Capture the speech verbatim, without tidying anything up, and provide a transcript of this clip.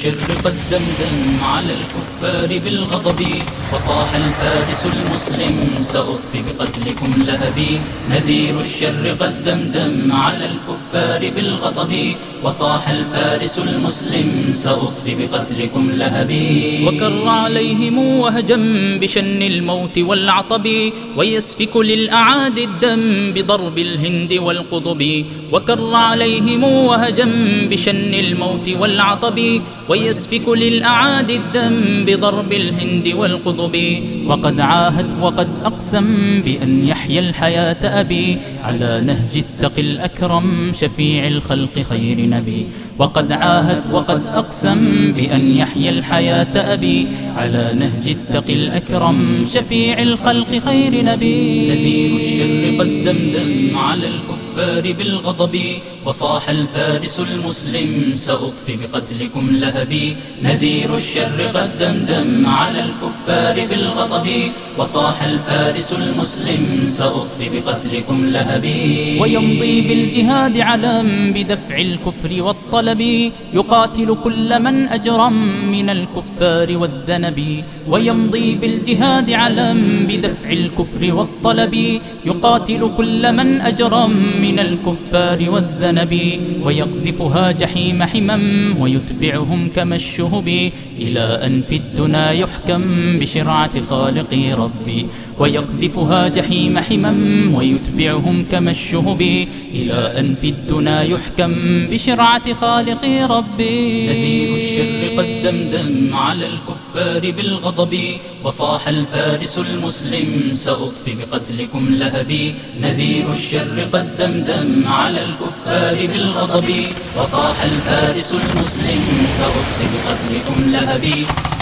الشر قد دمدم على الكفار بالغضب، وصاح الفارس المسلم سأطفي بقتلكم لهبي. نذير الشر قد دمدم على الكفار بالغضب، وصاح الفارس المسلم سأطفي بقتلكم لهبي. وكر عليهم وهجم بشن الموت والعطب، ويسفك للأعادي الدم بضرب الهند والقطب. وكر عليهم وهجم بشن الموت والعطب، ويسفك للأعادي الدم بضرب الهند والقطب. وقد عاهد وقد أقسم بأن يحيى الحياة أبي، على نهج التقي الأكرم شفيع الخلق خير نبي. وقد عاهد وقد أقسم بأن يحيى الحياة أبي، على نهج التقي الأكرم شفيع الخلق خير نبي. نذير الشر قد دمدم على الكفار بالغضب، وصاح الفارس المسلم سأطفي بقتلكم لهبي. نذير الشر قد دمدم على الكفار بالغضب، وصاح الفارس المسلم سأطفي بقتلكم لهبي. ويمضي بالجهاد علم بدفع الكفر والطلب، يقاتل كل من أجرم من الكفار والذنب. ويمضي بالجهاد علم بدفع الكفر والطلب، يقاتل كل من أجرم من الكفار والذنب. ويقذفها جحيم حمم ويتبعهم كما الشهب، إلى أن في الدنا يحكم بشرعة خالق ربي. ويقذفها جحيم حمم ويتبعهم كما الشهب، إلى أن في الدنا يحكم بشرعة خالق ربي. نذير الشر قد دمدم على الكفار بالغضب، وصاح الفارس المسلم سأطفي بقتلكم لهبي. نذير الشر قد دمدم على الكفار بالغضب، وصاح الفارس المسلم سأطفي بقتلكم لهبي.